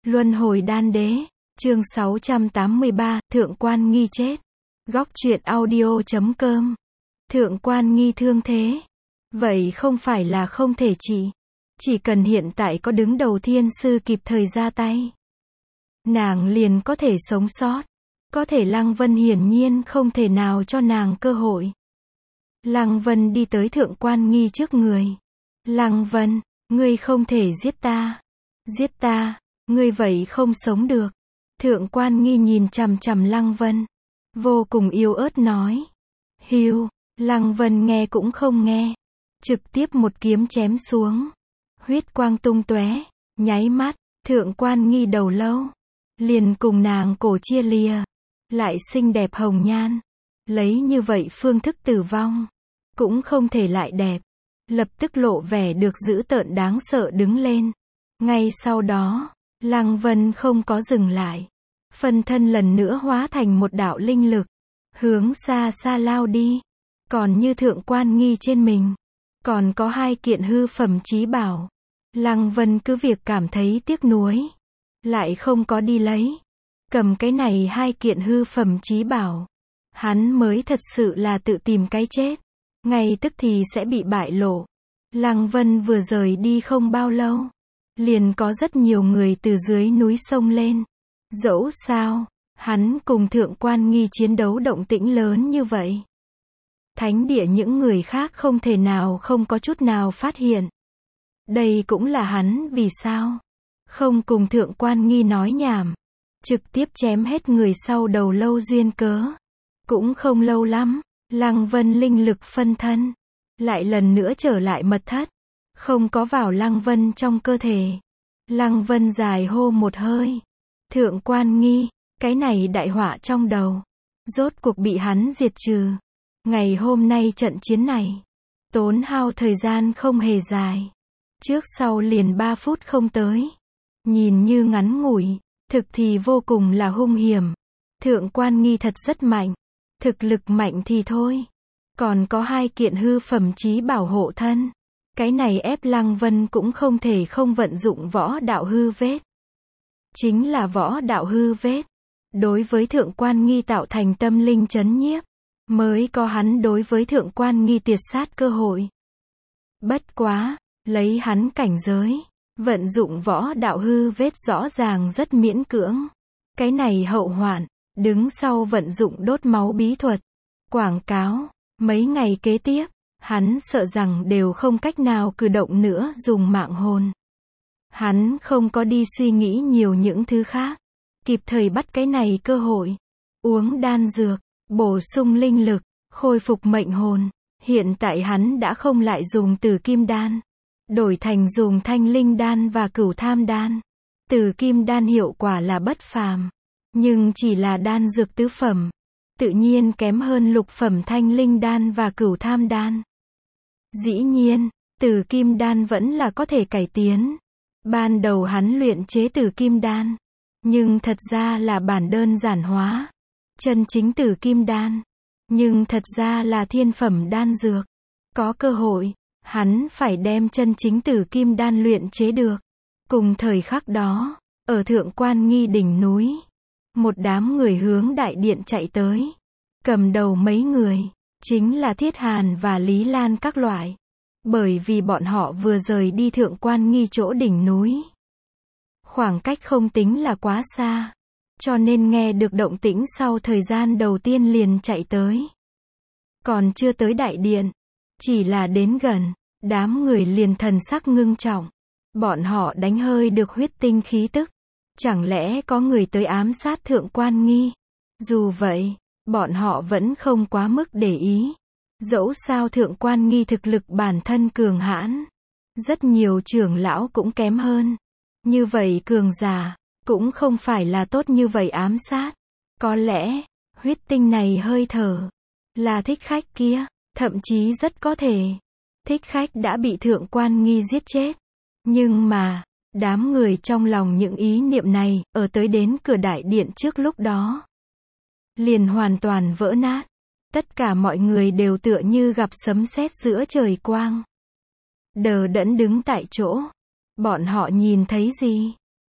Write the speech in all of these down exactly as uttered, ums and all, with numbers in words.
Luân hồi đan đế, chương sáu trăm tám mươi ba, Thượng Quan Nghi chết. Góc truyện audio chấm com. Thượng Quan Nghi thương thế. Vậy không phải là không thể trị. Chỉ cần hiện tại có đứng đầu thiên sư kịp thời ra tay, nàng liền có thể sống sót. Có thể Lăng Vân hiển nhiên không thể nào cho nàng cơ hội. Lăng Vân đi tới Thượng Quan Nghi trước người. Lăng Vân, ngươi không thể giết ta. Giết ta, ngươi vậy không sống được. Thượng Quan Nghi nhìn chằm chằm Lăng Vân, vô cùng yếu ớt nói. Hưu, Lăng Vân nghe cũng không nghe, trực tiếp một kiếm chém xuống. Huyết quang tung tóe, nháy mắt, Thượng Quan Nghi đầu lâu liền cùng nàng cổ chia lìa, lại xinh đẹp hồng nhan, lấy như vậy phương thức tử vong, cũng không thể lại đẹp. Lập tức lộ vẻ được dữ tợn đáng sợ đứng lên. Ngay sau đó, Lăng Vân không có dừng lại, phân thân lần nữa hóa thành một đạo linh lực, hướng xa xa lao đi. Còn như Thượng Quan Nghi trên mình, còn có hai kiện hư phẩm chí bảo. Lăng Vân cứ việc cảm thấy tiếc nuối, lại không có đi lấy. Cầm cái này hai kiện hư phẩm chí bảo, hắn mới thật sự là tự tìm cái chết. Ngay tức thì sẽ bị bại lộ. Lăng Vân vừa rời đi không bao lâu, liền có rất nhiều người từ dưới núi sông lên. Dẫu sao, hắn cùng Thượng Quan Nghi chiến đấu động tĩnh lớn như vậy, thánh địa những người khác không thể nào không có chút nào phát hiện. Đây cũng là hắn vì sao không cùng Thượng Quan Nghi nói nhảm, trực tiếp chém hết người sau đầu lâu duyên cớ. Cũng không lâu lắm, Lăng Vân linh lực phân thân lại lần nữa trở lại mật thất, không có vào Lăng Vân trong cơ thể. Lăng Vân dài hô một hơi. Thượng Quan Nghi, cái này đại họa trong đầu, rốt cuộc bị hắn diệt trừ. Ngày hôm nay trận chiến này, tốn hao thời gian không hề dài. Trước sau liền ba phút không tới. Nhìn như ngắn ngủi, thực thì vô cùng là hung hiểm. Thượng Quan Nghi thật rất mạnh. Thực lực mạnh thì thôi, còn có hai kiện hư phẩm chí bảo hộ thân. Cái này ép Lăng Vân cũng không thể không vận dụng võ đạo hư vết. Chính là võ đạo hư vết, đối với Thượng Quan Nghi tạo thành tâm linh chấn nhiếp, mới có hắn đối với Thượng Quan Nghi tiệt sát cơ hội. Bất quá, lấy hắn cảnh giới, vận dụng võ đạo hư vết rõ ràng rất miễn cưỡng. Cái này hậu hoạn, đứng sau vận dụng đốt máu bí thuật, quảng cáo, mấy ngày kế tiếp, hắn sợ rằng đều không cách nào cử động nữa dùng mạng hồn. Hắn không có đi suy nghĩ nhiều những thứ khác, kịp thời bắt cái này cơ hội, uống đan dược, bổ sung linh lực, khôi phục mệnh hồn. Hiện tại hắn đã không lại dùng Tử Kim đan, đổi thành dùng Thanh Linh đan và Cửu Tham đan. Tử Kim đan hiệu quả là bất phàm, nhưng chỉ là đan dược tứ phẩm, tự nhiên kém hơn lục phẩm Thanh Linh đan và Cửu Tham đan. Dĩ nhiên, Tử Kim đan vẫn là có thể cải tiến. Ban đầu hắn luyện chế Tử Kim đan, nhưng thật ra là bản đơn giản hóa. Chân chính Tử Kim đan, nhưng thật ra là thiên phẩm đan dược. Có cơ hội, hắn phải đem chân chính Tử Kim đan luyện chế được. Cùng thời khắc đó, ở Thượng Quan Nghi đỉnh núi, một đám người hướng đại điện chạy tới. Cầm đầu mấy người, chính là Thiết Hàn và Lý Lan các loại. Bởi vì bọn họ vừa rời đi Thượng Quan Nghi chỗ đỉnh núi, khoảng cách không tính là quá xa, cho nên nghe được động tĩnh sau thời gian đầu tiên liền chạy tới. Còn chưa tới đại điện, chỉ là đến gần, đám người liền thần sắc ngưng trọng. Bọn họ đánh hơi được huyết tinh khí tức. Chẳng lẽ có người tới ám sát Thượng Quan Nghi? Dù vậy, bọn họ vẫn không quá mức để ý. Dẫu sao Thượng Quan Nghi thực lực bản thân cường hãn, rất nhiều trưởng lão cũng kém hơn. Như vậy cường giả, cũng không phải là tốt như vậy ám sát. Có lẽ, huyết tinh này hơi thở, là thích khách kia, thậm chí rất có thể, thích khách đã bị Thượng Quan Nghi giết chết. Nhưng mà, đám người trong lòng những ý niệm này, ở tới đến cửa đại điện trước lúc đó, liền hoàn toàn vỡ nát. Tất cả mọi người đều tựa như gặp sấm sét giữa trời quang, đờ đẫn đứng tại chỗ. Bọn họ nhìn thấy gì?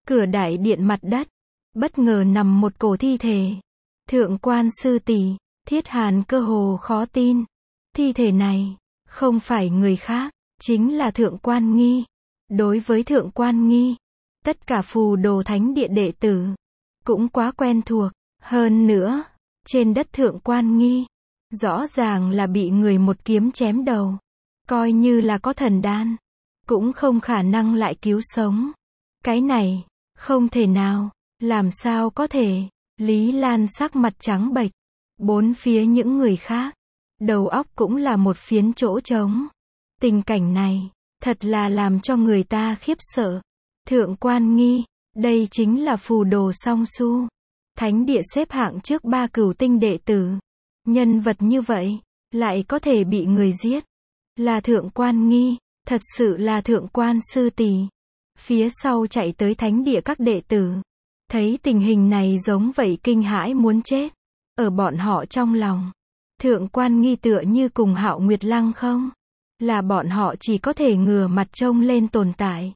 Cửa đại điện mặt đất, bất ngờ nằm một cổ thi thể. Thượng quan sư tỷ, Thiết Hàn cơ hồ khó tin. Thi thể này, không phải người khác, chính là Thượng quan Nghi. Đối với Thượng quan Nghi, tất cả phù đồ thánh địa đệ tử, cũng quá quen thuộc. Hơn nữa, trên đất Thượng quan Nghi, rõ ràng là bị người một kiếm chém đầu. Coi như là có thần đan, cũng không khả năng lại cứu sống. Cái này, không thể nào, làm sao có thể. Lý Lan sắc mặt trắng bệch. Bốn phía những người khác, đầu óc cũng là một phiến chỗ trống. Tình cảnh này, thật là làm cho người ta khiếp sợ. Thượng quan Nghi, đây chính là phù đồ song su. Thánh địa xếp hạng trước ba cửu tinh đệ tử. Nhân vật như vậy, lại có thể bị người giết. Là Thượng quan Nghi, thật sự là Thượng quan sư tỷ. Phía sau chạy tới thánh địa các đệ tử. Thấy tình hình này giống vậy kinh hãi muốn chết. Ở bọn họ trong lòng, Thượng quan Nghi tựa như cùng Hạo Nguyệt Lăng không? Là bọn họ chỉ có thể ngửa mặt trông lên tồn tại.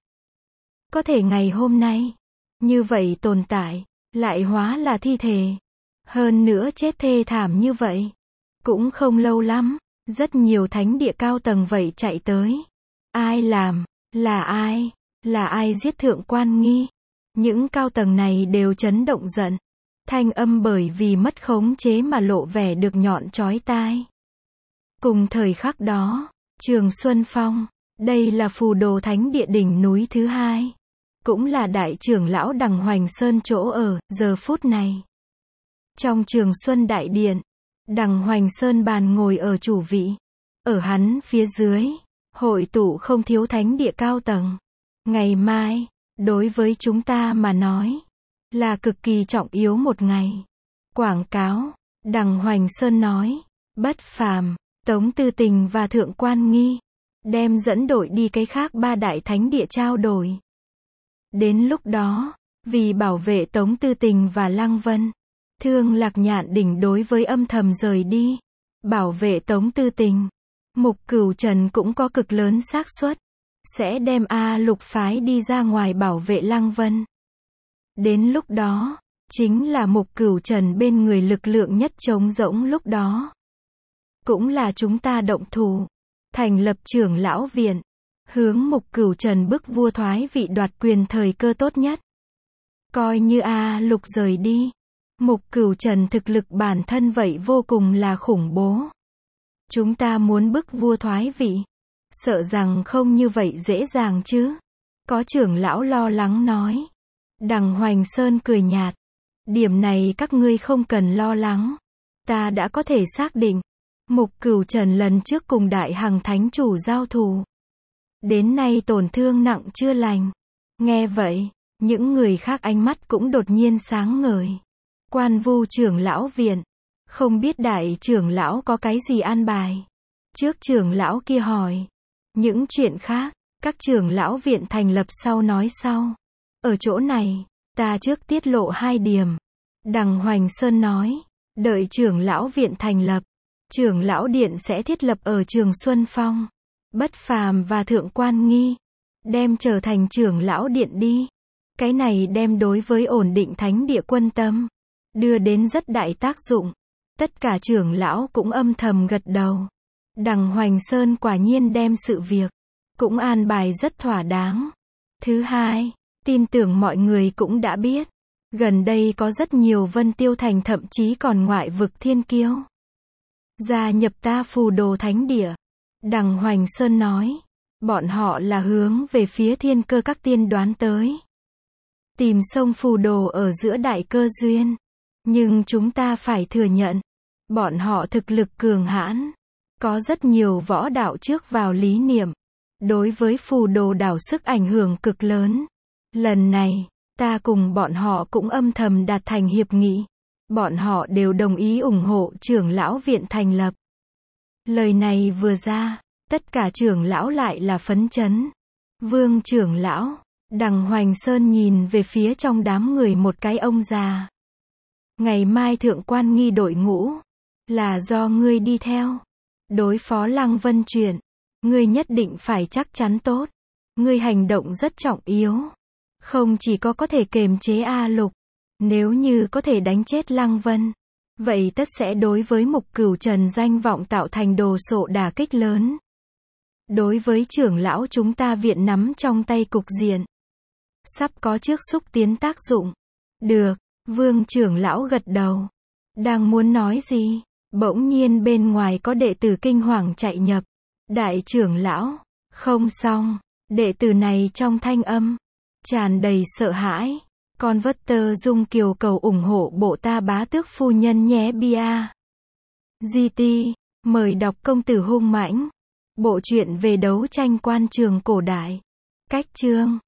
Có thể ngày hôm nay, như vậy tồn tại, lại hóa là thi thể. Hơn nữa chết thê thảm như vậy. Cũng không lâu lắm, rất nhiều thánh địa cao tầng vậy chạy tới. Ai làm? Là ai? Là ai giết Thượng quan Nghi? Những cao tầng này đều chấn động giận. Thanh âm bởi vì mất khống chế mà lộ vẻ được nhọn chói tai. Cùng thời khắc đó, Trường Xuân Phong, đây là phù đồ thánh địa đỉnh núi thứ hai. Cũng là đại trưởng lão Đằng Hoành Sơn chỗ ở, giờ phút này. Trong Trường Xuân Đại Điện, Đằng Hoành Sơn bàn ngồi ở chủ vị. Ở hắn phía dưới, hội tụ không thiếu thánh địa cao tầng. Ngày mai, đối với chúng ta mà nói, là cực kỳ trọng yếu một ngày. Quảng cáo, Đằng Hoành Sơn nói, bất phàm, Tống Tư Tình và Thượng quan Nghi, đem dẫn đội đi cái khác ba đại thánh địa trao đổi. Đến lúc đó, vì bảo vệ Tống Tư Tình và Lăng Vân, Thương Lạc Nhạn Đỉnh đối với âm thầm rời đi. Bảo vệ Tống Tư Tình, Mục Cửu Trần cũng có cực lớn xác suất sẽ đem A Lục phái đi ra ngoài bảo vệ Lăng Vân. Đến lúc đó, chính là Mục Cửu Trần bên người lực lượng nhất trống rỗng lúc đó. Cũng là chúng ta động thủ, thành lập trưởng lão viện, hướng Mục Cửu Trần bức vua thoái vị đoạt quyền thời cơ tốt nhất. Coi như A Lục rời đi, Mục Cửu Trần thực lực bản thân vậy vô cùng là khủng bố. Chúng ta muốn bức vua thoái vị, sợ rằng không như vậy dễ dàng chứ. Có trưởng lão lo lắng nói. Đằng Hoành Sơn cười nhạt. Điểm này các ngươi không cần lo lắng. Ta đã có thể xác định. Mục Cửu Trần lần trước cùng Đại Hằng Thánh Chủ giao thủ. Đến nay tổn thương nặng chưa lành. Nghe vậy, những người khác ánh mắt cũng đột nhiên sáng ngời. Quan Vu trưởng lão viện. Không biết đại trưởng lão có cái gì an bài. Trước trưởng lão kia hỏi. Những chuyện khác, các trưởng lão viện thành lập sau nói sau. Ở chỗ này, ta trước tiết lộ hai điểm. Đằng Hoành Sơn nói, đợi trưởng lão viện thành lập, trưởng lão điện sẽ thiết lập ở Trường Xuân Phong. Bất Phàm và Thượng quan Nghi, đem trở thành trưởng lão điện đi. Cái này đem đối với ổn định thánh địa quân tâm, đưa đến rất đại tác dụng. Tất cả trưởng lão cũng âm thầm gật đầu. Đằng Hoành Sơn quả nhiên đem sự việc, cũng an bài rất thỏa đáng. Thứ hai, tin tưởng mọi người cũng đã biết. Gần đây có rất nhiều Vân Tiêu Thành thậm chí còn ngoại vực thiên kiêu gia nhập ta phù đồ thánh địa. Đằng Hoành Sơn nói, bọn họ là hướng về phía thiên cơ các tiên đoán tới. Tìm sông phù đồ ở giữa đại cơ duyên. Nhưng chúng ta phải thừa nhận, bọn họ thực lực cường hãn. Có rất nhiều võ đạo trước vào lý niệm. Đối với phù đồ đảo sức ảnh hưởng cực lớn. Lần này, ta cùng bọn họ cũng âm thầm đạt thành hiệp nghị. Bọn họ đều đồng ý ủng hộ trưởng lão viện thành lập. Lời này vừa ra, tất cả trưởng lão lại là phấn chấn. Vương trưởng lão, Đằng Hoành Sơn nhìn về phía trong đám người một cái ông già. Ngày mai Thượng quan Nghi đội ngũ, là do ngươi đi theo. Đối phó Lăng Vân chuyện, ngươi nhất định phải chắc chắn tốt. Ngươi hành động rất trọng yếu. Không chỉ có có thể kềm chế A Lục, nếu như có thể đánh chết Lăng Vân, vậy tất sẽ đối với Mục Cửu Trần danh vọng tạo thành đồ sộ đả kích lớn. Đối với trưởng lão chúng ta viện nắm trong tay cục diện, sắp có trước xúc tiến tác dụng. Được, Vương trưởng lão gật đầu. Đang muốn nói gì, bỗng nhiên bên ngoài có đệ tử kinh hoàng chạy nhập. Đại trưởng lão, không xong, đệ tử này trong thanh âm tràn đầy sợ hãi. Con vất tơ dung kiều cầu ủng hộ bộ ta bá tước phu nhân nhé bia. giê tê, mời đọc Công tử hung mãnh. Bộ truyện về đấu tranh quan trường cổ đại. Cách chương